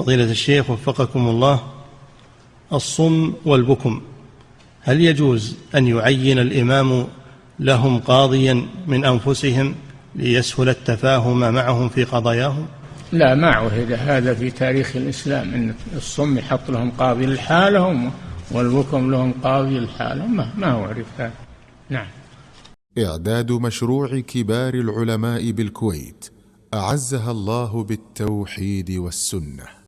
فضيلة الشيخ وفقكم الله، الصم والبكم هل يجوز أن يعين الإمام لهم قاضيا من أنفسهم ليسهل التفاهم معهم في قضاياهم؟ لا، ما عهد هذا في تاريخ الإسلام، أن الصم يحط لهم قاضي لحالهم والبكم لهم قاضي لحالهم، ما هو عرف هذا. نعم. إعداد مشروع كبار العلماء بالكويت أعزها الله بالتوحيد والسنة.